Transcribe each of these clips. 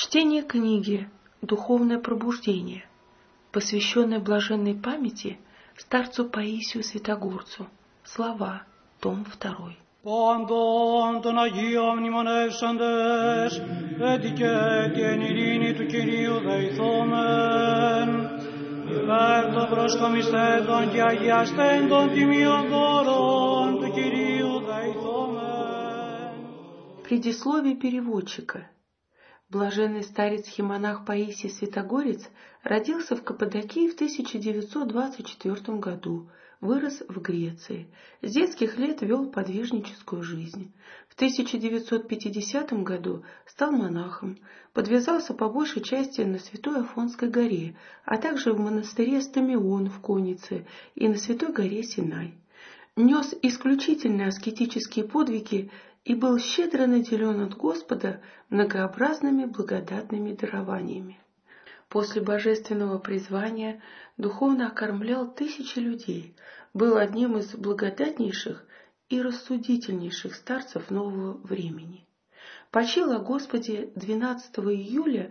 Чтение книги «Духовное пробуждение», посвященной блаженной памяти старцу Паисию Святогорцу. Слова, том 2. Πάντων των Αγίων μνημονεύσαντες, έτυχε και εν ειρήνη του Κυρίου δεηθόμεν, υπέρ των προσκομισθέντων και αγιαστέντων τιμίων δώρων του Κυρίου δεηθόμεν. Предисловие переводчика. Блаженный старец-химонах Паисий Святогорец родился в Каппадокии в 1924 году, вырос в Греции. С детских лет вел подвижническую жизнь. В 1950 году стал монахом, подвязался по большей части на Святой Афонской горе, а также в монастыре Стамион в Коннице и на Святой горе Синай. Нес исключительно аскетические подвиги и был щедро наделен от Господа многообразными благодатными дарованиями. После божественного призвания духовно окормлял тысячи людей, был одним из благодатнейших и рассудительнейших старцев нового времени. Почил о Господе 12 июля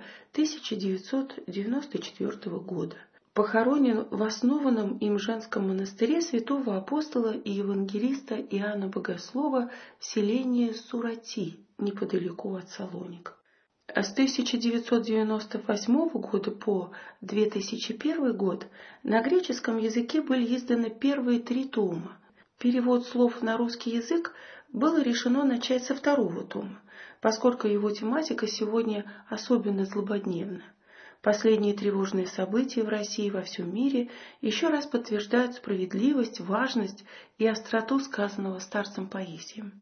1994 года. Похоронен в основанном им женском монастыре святого апостола и евангелиста Иоанна Богослова в селении Сурати, неподалеку от Салоник. С 1998 года по 2001 год на греческом языке были изданы первые 3 тома. Перевод слов на русский язык было решено начать со 2 тома, поскольку его тематика сегодня особенно злободневна. Последние тревожные события в России и во всем мире еще раз подтверждают справедливость, важность и остроту сказанного старцем Паисием.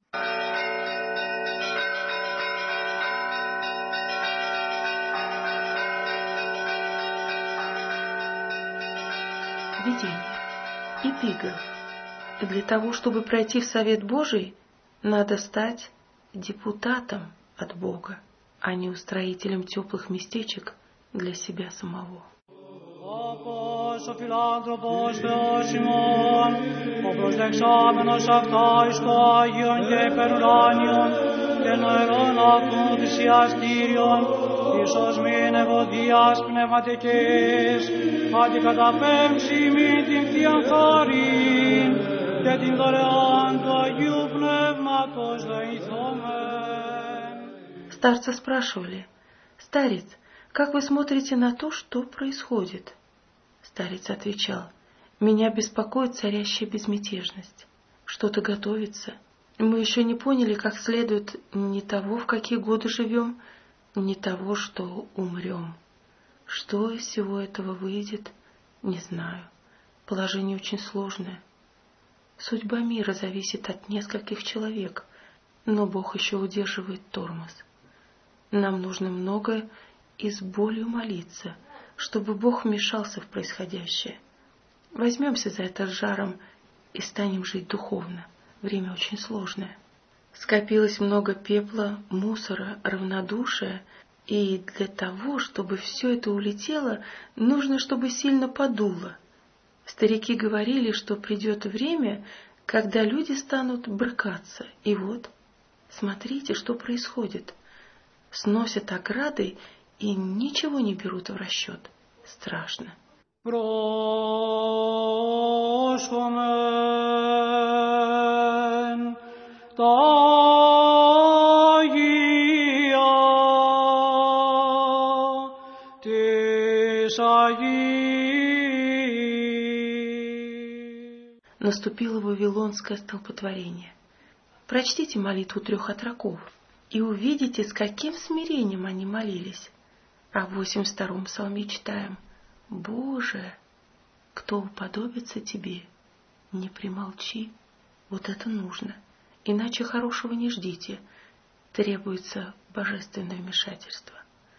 Видение. Эпиграф. Для того, чтобы пройти в Совет Божий, надо стать депутатом от Бога, а не устроителем теплых местечек для себя самого. Όπως ο φιλάνθρωπος Θεός ημών, ο προσδεξάμενος αυτά εις το Άγιον και υπερουράνιον και νοερών αυτού θυσιαστήριον, ίσως μην ευωδίας πνευματικής, αντικαταπέμψει μην την Θείαν χάριν και την δωρεάν του Αγίου Πνεύματος δεηθόμεν. Старца спрашивали: «Старец, как вы смотрите на то, что происходит?» Старец отвечал: «Меня беспокоит царящая безмятежность. Что-то готовится. Мы еще не поняли, как следует, ни того, в какие годы живем, ни того, что умрем. Что из всего этого выйдет, не знаю. Положение очень сложное. Судьба мира зависит от нескольких человек, но Бог еще удерживает тормоз. Нам нужно многое и с болью молиться, чтобы Бог вмешался в происходящее. Возьмемся за это с жаром и станем жить духовно. Время очень сложное. Скопилось много пепла, мусора, равнодушия, и для того, чтобы все это улетело, нужно, чтобы сильно подуло. Старики говорили, что придет время, когда люди станут брыкаться. И вот, смотрите, что происходит. Сносят ограды и ничего не берут в расчет. Страшно. Πρόσχομεν τα Αγία της Αγίας. Наступило вавилонское столпотворение. Прочтите молитву 3 отроков и увидите, с каким смирением они молились. А в 82-м псалме читаем: «Боже, кто уподобится Тебе, не примолчи». Вот это нужно, иначе хорошего не ждите. Требуется божественное вмешательство.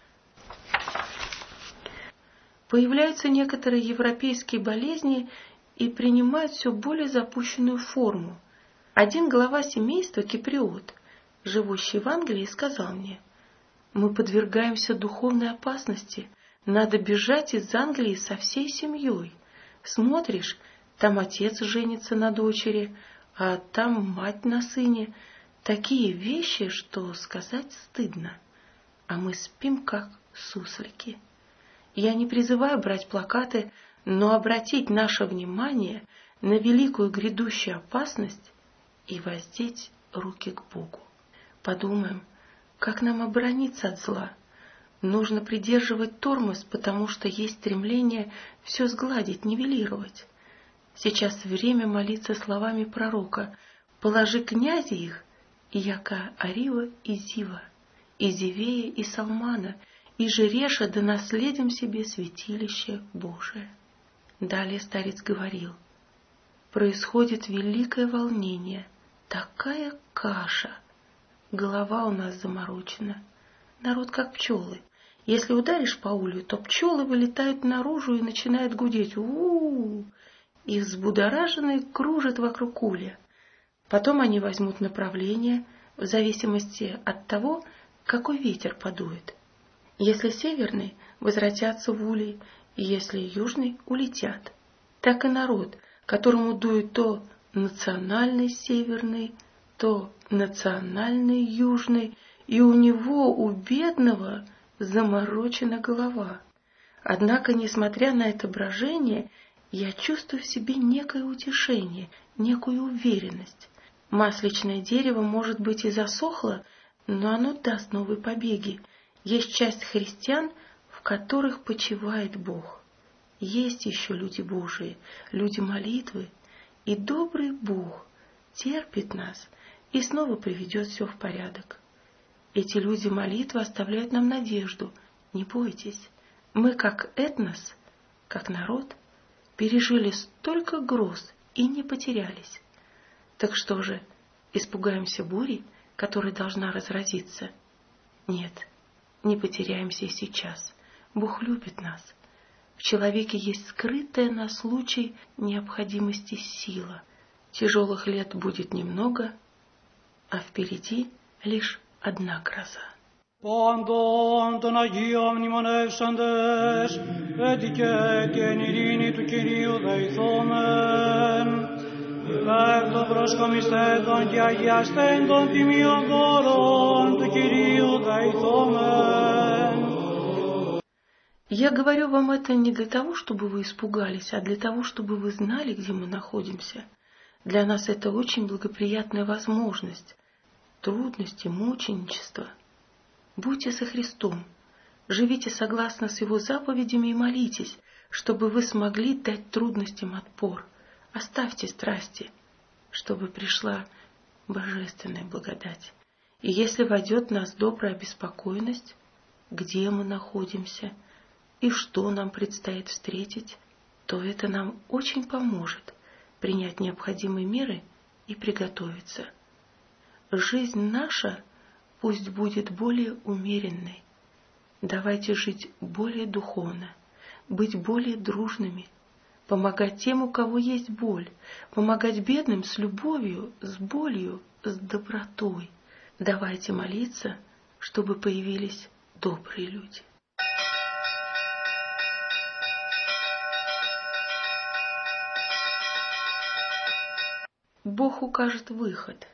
Появляются некоторые европейские болезни и принимают все более запущенную форму. Один глава семейства, киприот, живущий в Англии, сказал мне: «Мы подвергаемся духовной опасности. Надо бежать из Англии со всей семьей. Смотришь, там отец женится на дочери, а там мать на сыне. Такие вещи, что сказать стыдно. а мы спим, как суслики. Я не призываю брать плакаты, но обратить наше внимание на великую грядущую опасность и воздеть руки к Богу. Подумаем, как нам оборониться от зла. Нужно придерживать тормоз, потому что есть стремление все сгладить, нивелировать. Сейчас время молиться словами пророка: «Положи князя их, яко Арива и Зива, и Зевея и Салмана, и Жереша, да наследим себе святилище Божие». Далее старец говорил: происходит великое волнение, такая каша. Голова у нас заморочена. Народ как пчелы. Если ударишь по улью, то пчелы вылетают наружу и начинают гудеть. У-у-у! И взбудораженные кружат вокруг улья. Потом они возьмут направление в зависимости от того, какой ветер подует. Если северный, возвратятся в улей, и если южный, улетят. Так и народ, которому дует то национальный северный, то национальный южный, и у него, у бедного, заморочена голова. Однако, несмотря на это брожение, я чувствую в себе некое утешение, некую уверенность. Масличное дерево, может быть, и засохло, но оно даст новые побеги. Есть часть христиан, в которых почивает Бог. Есть еще люди Божии, люди молитвы, и добрый Бог терпит нас и снова приведет все в порядок. Эти люди молитвы оставляют нам надежду. Не бойтесь, мы как этнос, как народ, пережили столько гроз и не потерялись. Так что же, испугаемся бури, которая должна разразиться? Нет, не потеряемся и сейчас. Бог любит нас. В человеке есть скрытая на случай необходимости сила. Тяжелых лет будет немного, а впереди лишь одна гроза. Πάντων των Αγίων μνημονεύσαντες, έτυχε και εν ειρήνη του Κυρίου δεηθόμεν, υπέρ των προσκομιστέντων και αγιαστέντων τιμίων δώρων του Κυρίου δεηθόμεν. Я говорю вам это не для того, чтобы вы испугались, а для того, чтобы вы знали, где мы находимся. Для нас это очень благоприятная возможность. Трудности, мученичество. Будьте со Христом, живите согласно с Его заповедями и молитесь, чтобы вы смогли дать трудностям отпор. Оставьте страсти, чтобы пришла божественная благодать. И если войдет в нас добрая обеспокоенность, где мы находимся и что нам предстоит встретить, то это нам очень поможет принять необходимые меры и приготовиться. Жизнь наша пусть будет более умеренной. Давайте жить более духовно, быть более дружными, помогать тем, у кого есть боль, помогать бедным с любовью, с болью, с добротой. Давайте молиться, чтобы появились добрые люди. Бог укажет выход.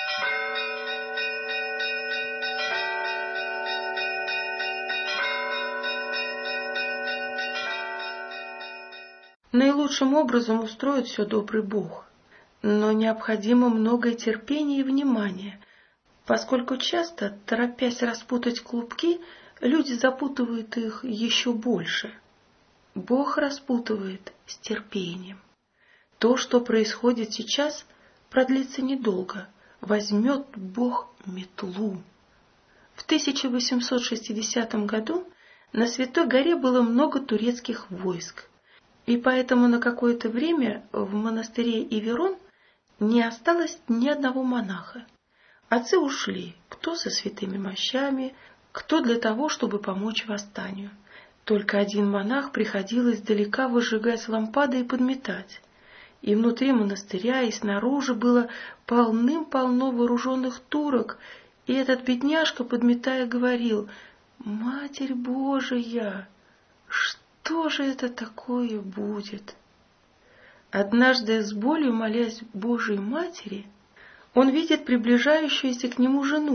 Наилучшим образом устроит все добрый Бог, но необходимо многое терпение и внимание, поскольку часто, торопясь распутать клубки, люди запутывают их еще больше. Бог распутывает с терпением. То, что происходит сейчас, продлится недолго. Возьмет Бог метлу. В 1860 году на Святой горе было много турецких войск, и поэтому на какое-то время в монастыре Иверон не осталось ни одного монаха. Отцы ушли, кто со святыми мощами, кто для того, чтобы помочь восстанию. Только один монах приходил издалека выжигать лампады и подметать. И внутри монастыря, и снаружи было полным-полно вооруженных турок, и этот бедняжка, подметая, говорил: «Матерь Божия, что же это такое будет?» Однажды, с болью молясь Божией Матери, он видит приближающуюся к нему жену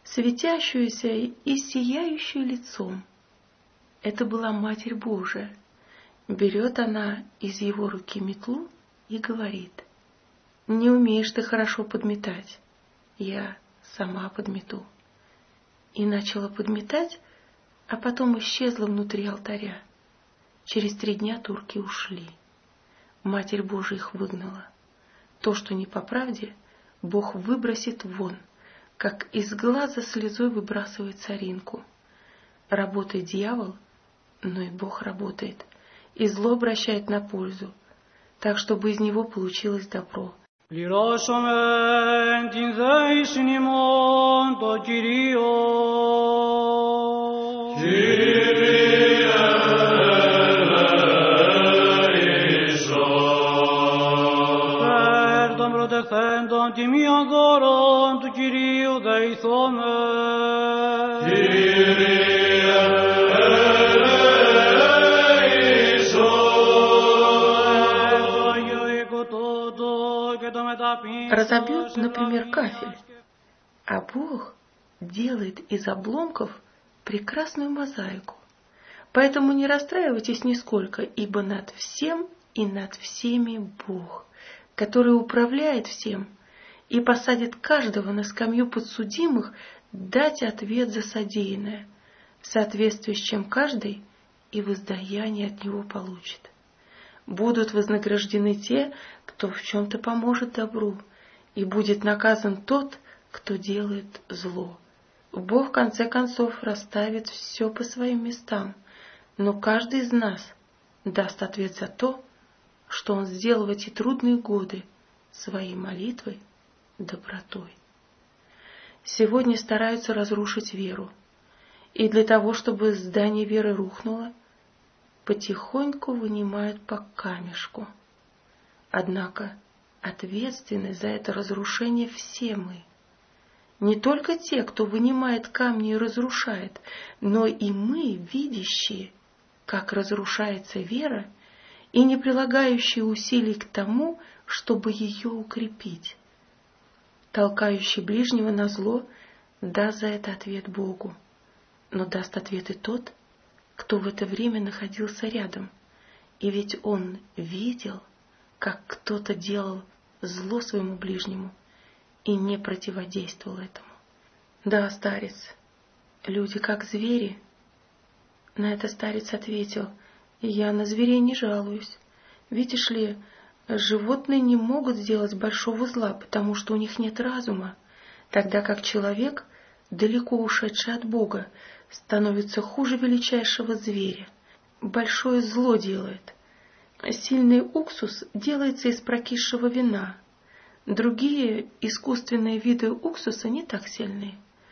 светящуюся и сияющую лицом. Это была Матерь Божия. Берет она из его руки метлу и говорит: «Не умеешь ты хорошо подметать, я сама подмету». И начала подметать, а потом исчезла внутри алтаря. Через 3 дня турки ушли. Матерь Божия их выгнала. То, что не по правде, Бог выбросит вон, как из глаза слезой выбрасывает соринку. Работает дьявол, но и Бог работает, и зло обращает на пользу, так, чтобы из него получилось добро. Πληρώσομεν την δέησιν ημών το Κυρίο. Κύριε ελέησον. Περ των προτεθέντων τιμίων δώρων του Κυρίου δεηθόμεν. Κύριε разобьют, например, кафель, а Бог делает из обломков прекрасную мозаику. Поэтому не расстраивайтесь нисколько, ибо над всем и над всеми Бог, который управляет всем и посадит каждого на скамью подсудимых дать ответ за содеянное, в соответствии с чем каждый и воздаяние от него получит. Будут вознаграждены те, кто в чем-то поможет добру, и будет наказан тот, кто делает зло. Бог в конце концов расставит все по своим местам, но каждый из нас даст ответ за то, что он сделал в эти трудные годы своей молитвой, добротой. Сегодня стараются разрушить веру, и для того, чтобы здание веры рухнуло, потихоньку вынимают по камешку. Однако ответственны за это разрушение все мы. Не только те, кто вынимает камни и разрушает, но и мы, видящие, как разрушается вера, и не прилагающие усилий к тому, чтобы ее укрепить. Толкающий ближнего на зло даст за это ответ Богу, но даст ответ и тот, кто в это время находился рядом, и ведь он видел, как кто-то делал зло своему ближнему и не противодействовал этому. Да, старец, люди как звери. На это старец ответил: я на зверей не жалуюсь. Видишь ли, животные не могут сделать большого зла, потому что у них нет разума, тогда как человек, далеко ушедший от Бога, становится хуже величайшего зверя. Большое зло делает. Сильный уксус делается из прокисшего вина. Другие искусственные виды уксуса не так сильны.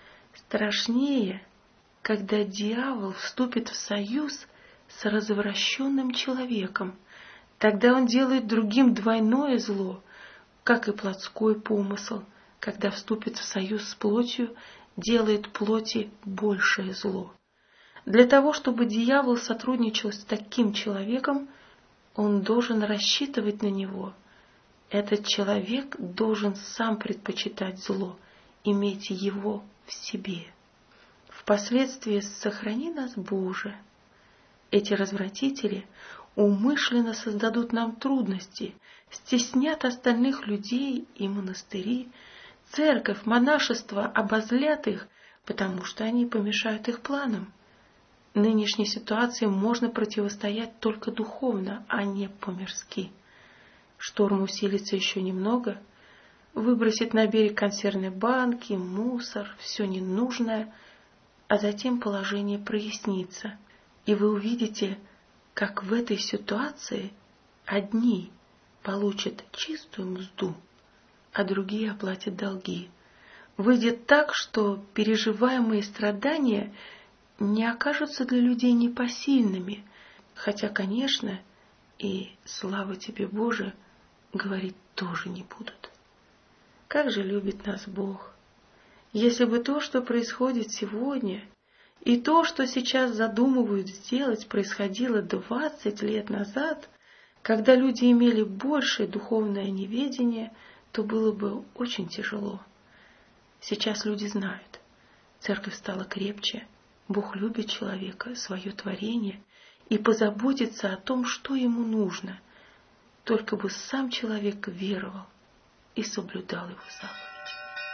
Страшнее, когда дьявол вступит в союз с развращенным человеком. Тогда он делает другим двойное зло, как и плотской помысл, когда вступит в союз с плотью, делает плоти большее зло. Для того, чтобы дьявол сотрудничал с таким человеком, он должен рассчитывать на него. Этот человек должен сам предпочитать зло, иметь его в себе. Впоследствии сохрани нас, Боже. Эти развратители умышленно создадут нам трудности, стеснят остальных людей и монастыри, церковь, монашество обозлят их, потому что они помешают их планам. Нынешней ситуации можно противостоять только духовно, а не по-мирски. Шторм усилится еще немного, выбросит на берег консервные банки, мусор, все ненужное, а затем положение прояснится, и вы увидите, как в этой ситуации одни получат чистую мзду, а другие оплатят долги. Выйдет так, что переживаемые страдания не окажутся для людей непосильными, хотя, конечно, и слава тебе, Боже, говорить тоже не будут. Как же любит нас Бог! Если бы то, что происходит сегодня, и то, что сейчас задумывают сделать, происходило 20 лет назад, когда люди имели большее духовное неведение, то было бы очень тяжело. Сейчас люди знают, Церковь стала крепче. Бог любит человека, свое творение, и позаботится о том, что ему нужно, только бы сам человек веровал и соблюдал его заповеди.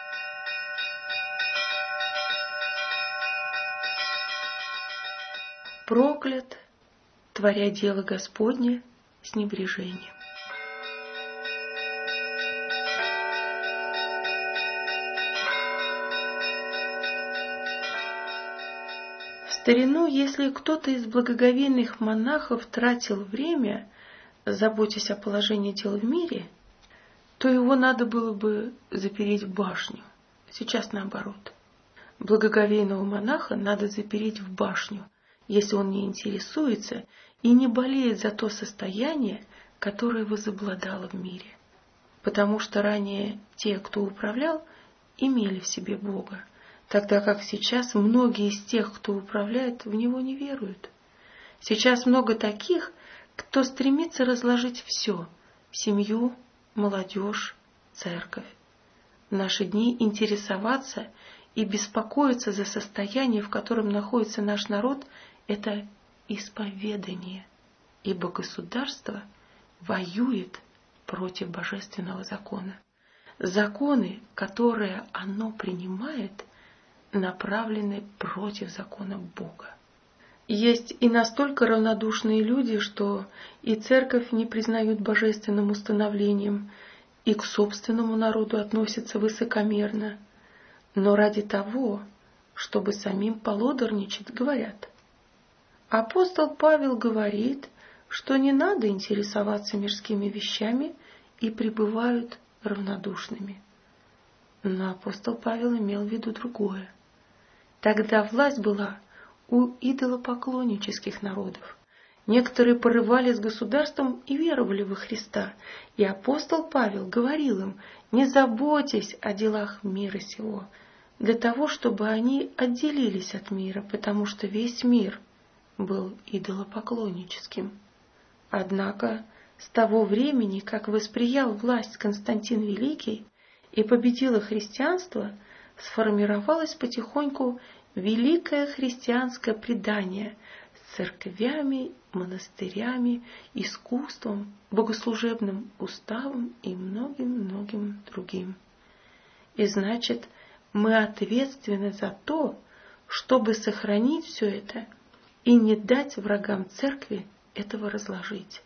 Проклят, творя дело Господне с небрежением. В старину, если кто-то из благоговейных монахов тратил время, заботясь о положении дел в мире, то его надо было бы запереть в башню. Сейчас наоборот. Благоговейного монаха надо запереть в башню, если он не интересуется и не болеет за то состояние, которое возобладало в мире. Потому что ранее те, кто управлял, имели в себе Бога, тогда как сейчас многие из тех, кто управляет, в Него не веруют. Сейчас много таких, кто стремится разложить все – семью, молодежь, церковь. В наши дни интересоваться и беспокоиться за состояние, в котором находится наш народ – это исповедание, ибо государство воюет против божественного закона. Законы, которые оно принимает, направлены против закона Бога. Есть и настолько равнодушные люди, что и церковь не признают божественным установлением, и к собственному народу относятся высокомерно, но ради того, чтобы самим полодорничать, говорят. Апостол Павел говорит, что не надо интересоваться мирскими вещами, и пребывают равнодушными. Но апостол Павел имел в виду другое. Тогда власть была у идолопоклоннических народов. Некоторые порывали с государством и веровали во Христа, и апостол Павел говорил им: не заботьтесь о делах мира сего, для того, чтобы они отделились от мира, потому что весь мир был идолопоклонническим. Однако с того времени, как восприял власть Константин Великий и победило христианство, сформировалось потихоньку великое христианское предание с церквями, монастырями, искусством, богослужебным уставом и многим-многим другим. И значит, мы ответственны за то, чтобы сохранить все это и не дать врагам церкви этого разложить.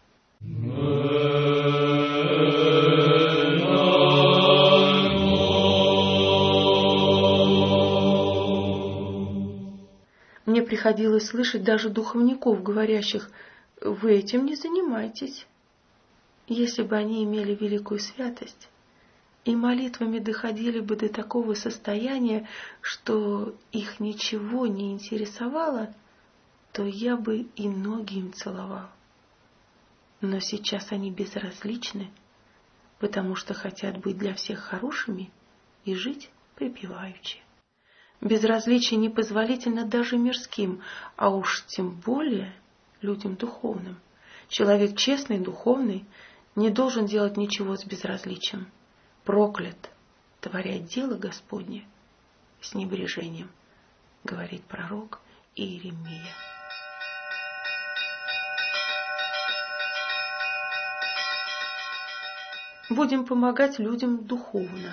Мне приходилось слышать даже духовников, говорящих: «Вы этим не занимайтесь». Если бы они имели великую святость и молитвами доходили бы до такого состояния, что их ничего не интересовало, то я бы и ноги им целовал. Но сейчас они безразличны, потому что хотят быть для всех хорошими и жить припеваючи. Безразличие непозволительно даже мирским, а уж тем более людям духовным. Человек честный, духовный, не должен делать ничего с безразличием. Проклят, творя дело Господне с небрежением, говорит пророк Иеремия. Будем помогать людям духовно.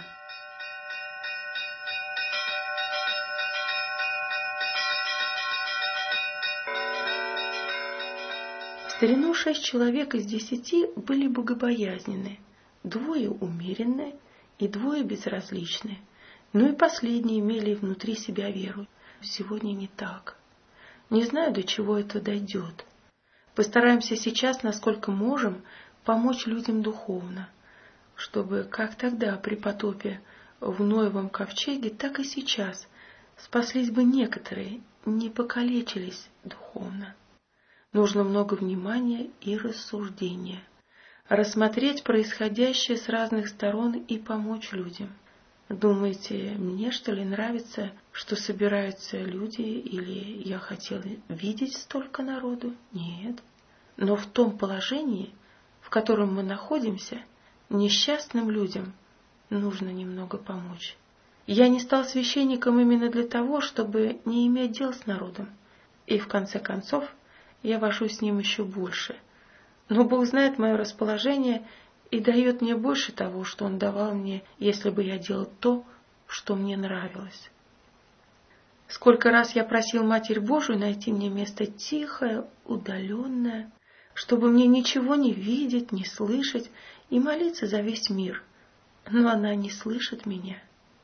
В старину 6 человек из 10 были богобоязненны, 2 умеренны и 2 безразличны. Ну и последние имели внутри себя веру. Сегодня не так. Не знаю, до чего это дойдет. Постараемся сейчас, насколько можем, помочь людям духовно, чтобы как тогда при потопе в Ноевом ковчеге, так и сейчас спаслись бы некоторые, не покалечились духовно. Нужно много внимания и рассуждения, рассмотреть происходящее с разных сторон и помочь людям. Думаете, мне что ли нравится, что собираются люди, или я хотел видеть столько народу? Нет. Но в том положении, в котором мы находимся, несчастным людям нужно немного помочь. Я не стал священником именно для того, чтобы не иметь дел с народом. И в конце концов я вожусь с ним еще больше. Но Бог знает мое расположение и дает мне больше того, что Он давал мне, если бы я делал то, что мне нравилось. Сколько раз я просил Матерь Божию найти мне место тихое, удаленное, чтобы мне ничего не видеть, не слышать и молиться за весь мир. Но она не слышит меня.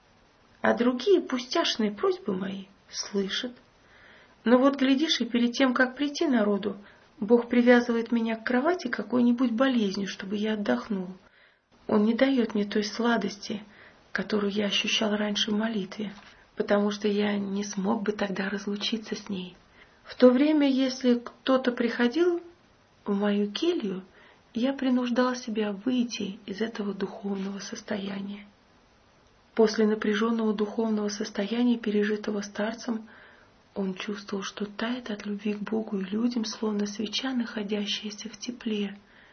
А другие пустяшные просьбы мои слышит. Но вот глядишь, и перед тем, как прийти народу, Бог привязывает меня к кровати какой-нибудь болезнью, чтобы я отдохнул. Он не дает мне той сладости, которую я ощущал раньше в молитве, потому что я не смог бы тогда разлучиться с ней. В то время, если кто-то приходил в мою келью, я принуждал себя выйти из этого духовного состояния. После напряженного духовного состояния, пережитого старцем, он чувствовал, что тает от любви к Богу и людям, словно свеча, находящаяся в тепле.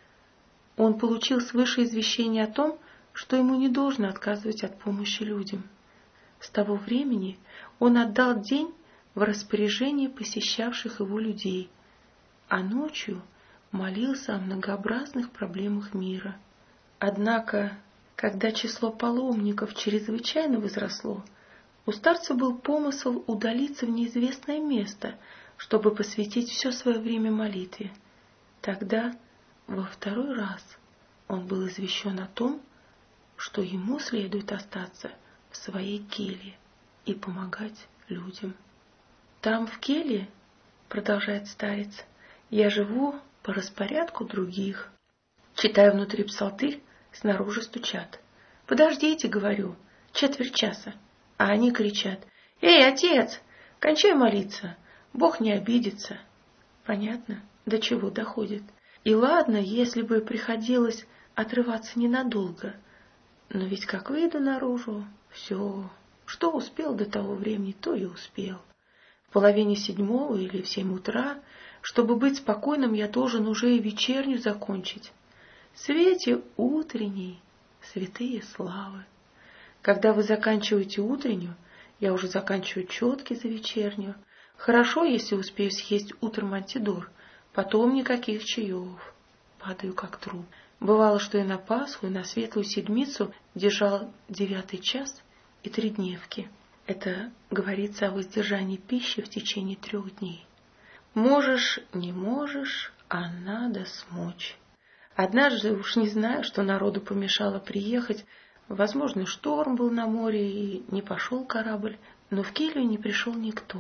Он получил свыше извещение о том, что ему не должно отказывать от помощи людям. С того времени он отдал день в распоряжение посещавших его людей, а ночью молился о многообразных проблемах мира. Однако, когда число паломников чрезвычайно возросло, у старца был помысл удалиться в неизвестное место, чтобы посвятить все свое время молитве. Тогда, во второй раз, он был извещен о том, что ему следует остаться в своей келье и помогать людям. «Там, в келье, — продолжает старец, — я живу по распорядку других. Читаю внутри псалтырь, снаружи стучат. Подождите, — говорю, — четверть часа. А они кричат: «Эй, отец, кончай молиться, Бог не обидится». Понятно, до чего доходит. И ладно, если бы приходилось отрываться ненадолго, но ведь как выйду наружу, все, что успел до того времени, то и успел. В 6:30 или в 7 утра, чтобы быть спокойным, я должен уже и вечерню закончить. В свете утренней, святые славы. Когда вы заканчиваете утреннюю, я уже заканчиваю четки за вечернюю. Хорошо, если успею съесть утром антидор, потом никаких чаев. Падаю как труп. Бывало, что и на Пасху, и на Светлую Седмицу держал 9 час и 3 дневки. Это говорится о воздержании пищи в течение 3 дней. Можешь, не можешь, а надо смочь. Однажды, уж не знаю, что народу помешало приехать, возможно, шторм был на море и не пошел корабль, но в келью не пришел никто.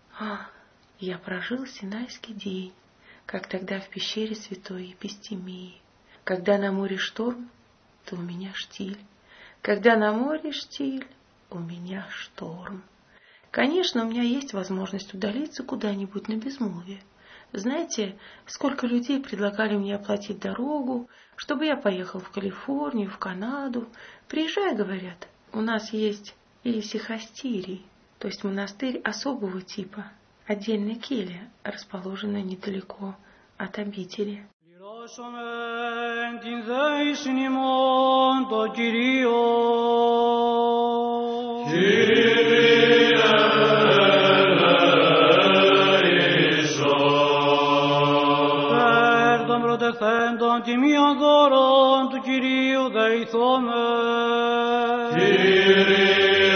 Я прожил Синайский день, как тогда в пещере святой Епистемии. Когда на море шторм, то у меня штиль. Когда на море штиль, у меня шторм. Конечно, у меня есть возможность удалиться куда-нибудь на безмолвие. Знаете, сколько людей предлагали мне оплатить дорогу, чтобы я поехал в Калифорнию, в Канаду. Приезжай, говорят, у нас есть исихастирий, то есть монастырь особого типа, отдельная келья, расположенная недалеко от обители. Defendant imian δώρον του Κυρίου δεηθώμε. Kyrie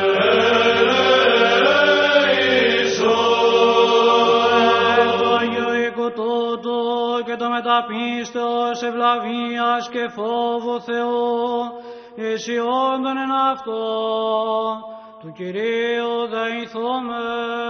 eleison. Το Αγίο οίκο τούτο και το μεταπίστεως ευλαβίας και φόβο Θεού αισιόντων εν αυτό του Κυρίου δεηθώμε.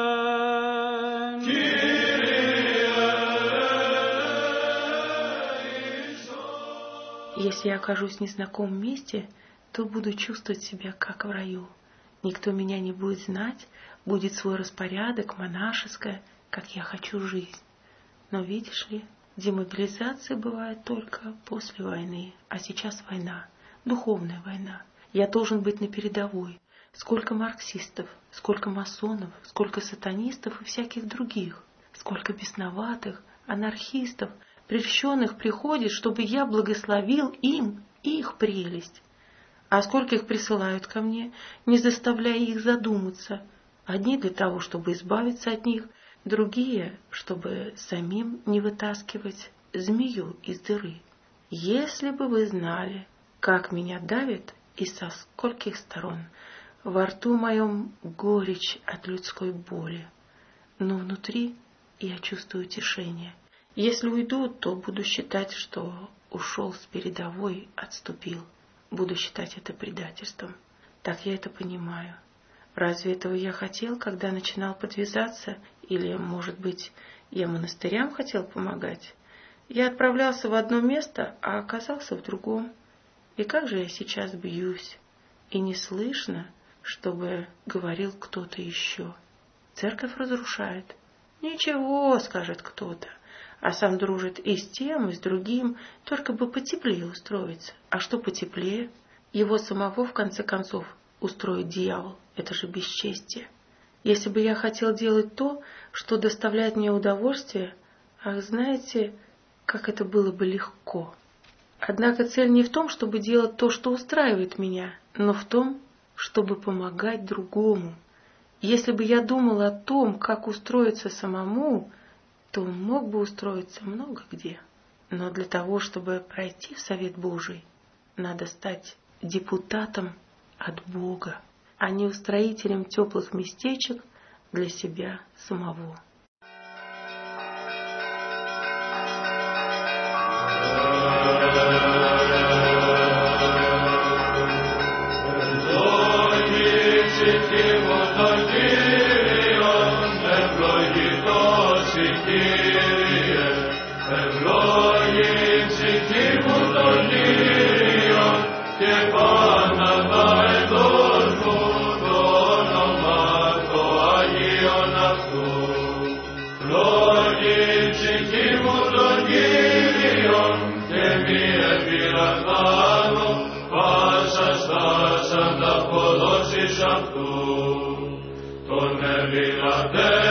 Если я окажусь в незнакомом месте, то буду чувствовать себя как в раю. Никто меня не будет знать, будет свой распорядок, монашеское, как я хочу жизнь. Но видишь ли, демобилизация бывает только после войны, а сейчас война, духовная война. Я должен быть на передовой. Сколько марксистов, сколько масонов, сколько сатанистов и всяких других, сколько бесноватых, анархистов, прельщенных приходит, чтобы я благословил им их прелесть. а скольких присылают ко мне, не заставляя их задуматься. Одни для того, чтобы избавиться от них, другие, чтобы самим не вытаскивать змею из дыры. Если бы вы знали, как меня давит и со скольких сторон, во рту моем горечь от людской боли, но внутри я чувствую утешение. Если уйду, то буду считать, что ушел с передовой, отступил. Буду считать это предательством. Так я это понимаю. Разве этого я хотел, когда начинал подвязаться? Или, может быть, я монастырям хотел помогать? Я отправлялся в одно место, а оказался в другом. И как же я сейчас бьюсь? И не слышно, чтобы говорил кто-то еще. Церковь разрушает. Ничего, скажет кто-то, а сам дружит и с тем, и с другим, только бы потеплее устроиться. А что потеплее? Его самого, в конце концов, устроит дьявол. Это же бесчестие. Если бы я хотел делать то, что доставляет мне удовольствие, ах, знаете, как это было бы легко. Однако цель не в том, чтобы делать то, что устраивает меня, но в том, чтобы помогать другому. Если бы я думал о том, как устроиться самому, то мог бы устроиться много где. Но для того, чтобы пройти в Совет Божий, надо стать депутатом от Бога, а не устроителем теплых местечек для себя самого. Τον